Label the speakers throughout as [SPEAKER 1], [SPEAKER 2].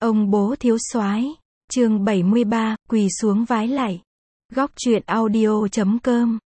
[SPEAKER 1] Ông bố thiếu soái, chương 73, quỳ xuống vái lạy. Góc truyện audio.com.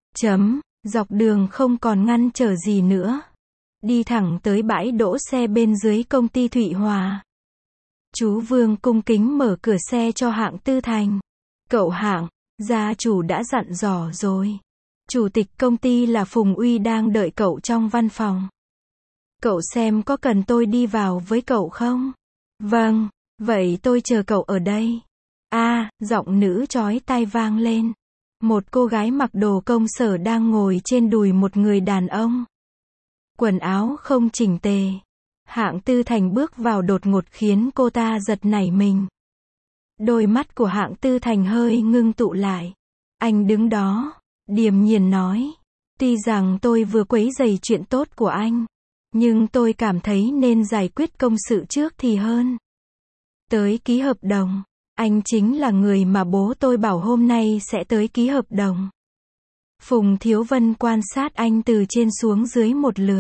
[SPEAKER 1] Dọc đường không còn ngăn trở gì nữa. Đi thẳng tới bãi đỗ xe bên dưới công ty Thụy Hòa. Chú Vương cung kính mở cửa xe cho Hạng Tư Thành. Cậu Hạng, gia chủ đã dặn dò rồi. Chủ tịch công ty là Phùng Uy đang đợi cậu trong văn phòng. Cậu xem có cần tôi đi vào với cậu không? Vâng, vậy tôi chờ cậu ở đây. Giọng nữ chói tai vang lên. Một cô gái mặc đồ công sở đang ngồi trên đùi một người đàn ông. Quần áo không chỉnh tề. Hạng Tư Thành bước vào đột ngột khiến cô ta giật nảy mình. Đôi mắt của Hạng Tư Thành hơi ngưng tụ lại. Anh đứng đó, điềm nhiên nói. Tuy rằng tôi vừa quấy rầy chuyện tốt của anh, nhưng tôi cảm thấy nên giải quyết công sự trước thì hơn. Tới ký hợp đồng. Anh chính là người mà bố tôi bảo hôm nay sẽ tới ký hợp đồng. Phùng Thiếu Vân quan sát anh từ trên xuống dưới một lượt.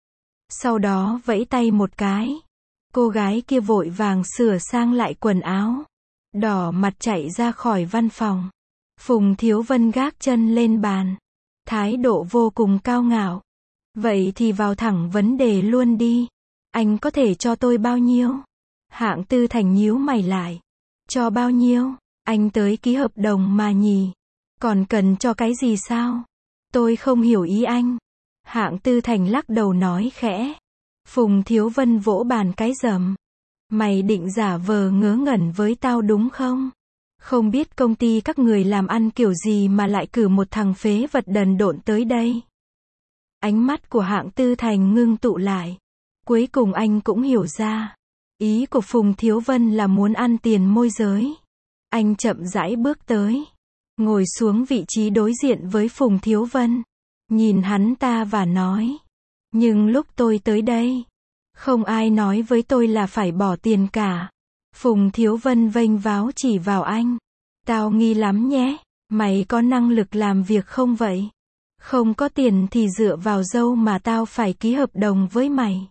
[SPEAKER 1] Sau đó vẫy tay một cái. Cô gái kia vội vàng sửa sang lại quần áo. Đỏ mặt chạy ra khỏi văn phòng. Phùng Thiếu Vân gác chân lên bàn. Thái độ vô cùng cao ngạo. Vậy thì vào thẳng vấn đề luôn đi. Anh có thể cho tôi bao nhiêu? Hạng Tư Thành nhíu mày lại. Cho bao nhiêu? Anh tới ký hợp đồng mà nhỉ? Còn cần cho cái gì sao? Tôi không hiểu ý anh. Hạng Tư Thành lắc đầu nói khẽ. Phùng Thiếu Vân vỗ bàn cái rầm. Mày định giả vờ ngớ ngẩn với tao đúng không? Không biết công ty các người làm ăn kiểu gì mà lại cử một thằng phế vật đần độn tới đây. Ánh mắt của Hạng Tư Thành ngưng tụ lại. Cuối cùng anh cũng hiểu ra. Ý của Phùng Thiếu Vân là muốn ăn tiền môi giới. Anh chậm rãi bước tới. Ngồi xuống vị trí đối diện với Phùng Thiếu Vân. Nhìn hắn ta và nói. Nhưng lúc tôi tới đây, không ai nói với tôi là phải bỏ tiền cả. Phùng Thiếu Vân vênh váo chỉ vào anh. Tao nghi lắm nhé. Mày có năng lực làm việc không vậy? Không có tiền thì dựa vào đâu mà tao phải ký hợp đồng với mày.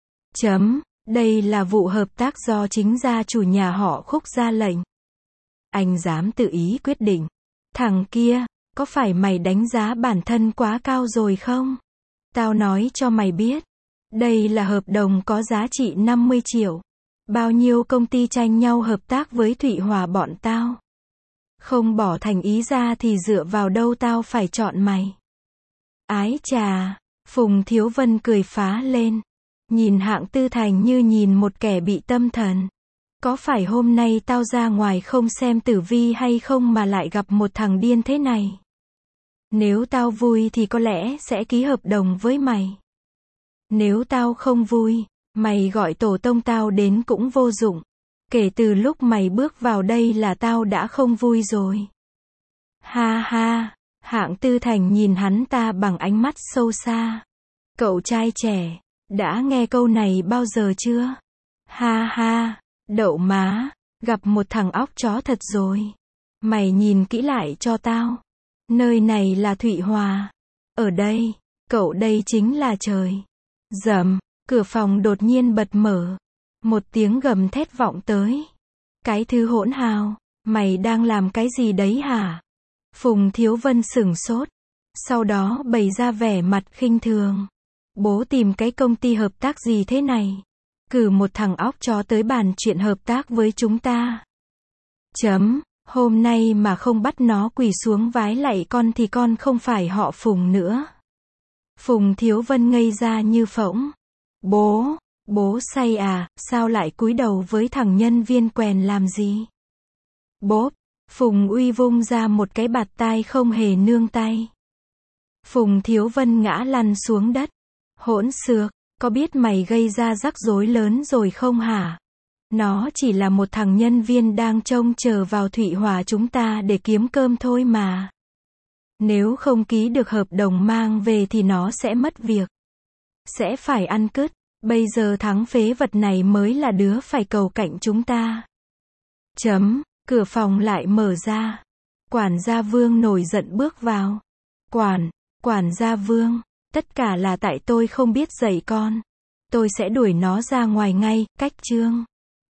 [SPEAKER 1] Đây là vụ hợp tác do chính gia chủ nhà họ Khúc ra lệnh. Anh dám tự ý quyết định. Thằng kia, có phải mày đánh giá bản thân quá cao rồi không? Tao nói cho mày biết. Đây là hợp đồng có giá trị 50 triệu. Bao nhiêu công ty tranh nhau hợp tác với Thụy Hòa bọn tao. Không bỏ thành ý ra thì dựa vào đâu tao phải chọn mày. Ái chà, Phùng Thiếu Vân cười phá lên. Nhìn Hạng Tư Thành như nhìn một kẻ bị tâm thần. Có phải hôm nay tao ra ngoài không xem tử vi hay không mà lại gặp một thằng điên thế này? Nếu tao vui thì có lẽ sẽ ký hợp đồng với mày. Nếu tao không vui, mày gọi tổ tông tao đến cũng vô dụng. Kể từ lúc mày bước vào đây là tao đã không vui rồi. Ha ha, Hạng Tư Thành nhìn hắn ta bằng ánh mắt sâu xa. Cậu trai trẻ, đã nghe câu này bao giờ chưa? Ha ha, đậu má, gặp một thằng óc chó thật rồi. Mày nhìn kỹ lại cho tao. Nơi này là Thụy Hòa. Ở đây, cậu đây chính là trời. Rầm, cửa phòng đột nhiên bật mở. Một tiếng gầm thét vọng tới. Cái thứ hỗn hào, mày đang làm cái gì đấy hả? Phùng Thiếu Vân sửng sốt. Sau đó bày ra vẻ mặt khinh thường. Bố tìm cái công ty hợp tác gì thế này? Cử một thằng óc chó tới bàn chuyện hợp tác với chúng ta. Hôm nay mà không bắt nó quỳ xuống vái lạy con thì con không phải họ Phùng nữa. Phùng Thiếu Vân ngây ra như phỗng. Bố say à, sao lại cúi đầu với thằng nhân viên quèn làm gì? Bốp, Phùng Uy vung ra một cái bạt tai không hề nương tay. Phùng Thiếu Vân ngã lăn xuống đất. Hỗn xược, có biết mày gây ra rắc rối lớn rồi không hả? Nó chỉ là một thằng nhân viên đang trông chờ vào Thụy Hòa chúng ta để kiếm cơm thôi mà. Nếu không ký được hợp đồng mang về thì nó sẽ mất việc. Sẽ phải ăn cứt. Bây giờ thằng phế vật này mới là đứa phải cầu cạnh chúng ta. Cửa phòng lại mở ra. Quản gia Vương nổi giận bước vào. Quản gia Vương, tất cả là tại tôi không biết dạy con. Tôi sẽ đuổi nó ra ngoài ngay, cách chương.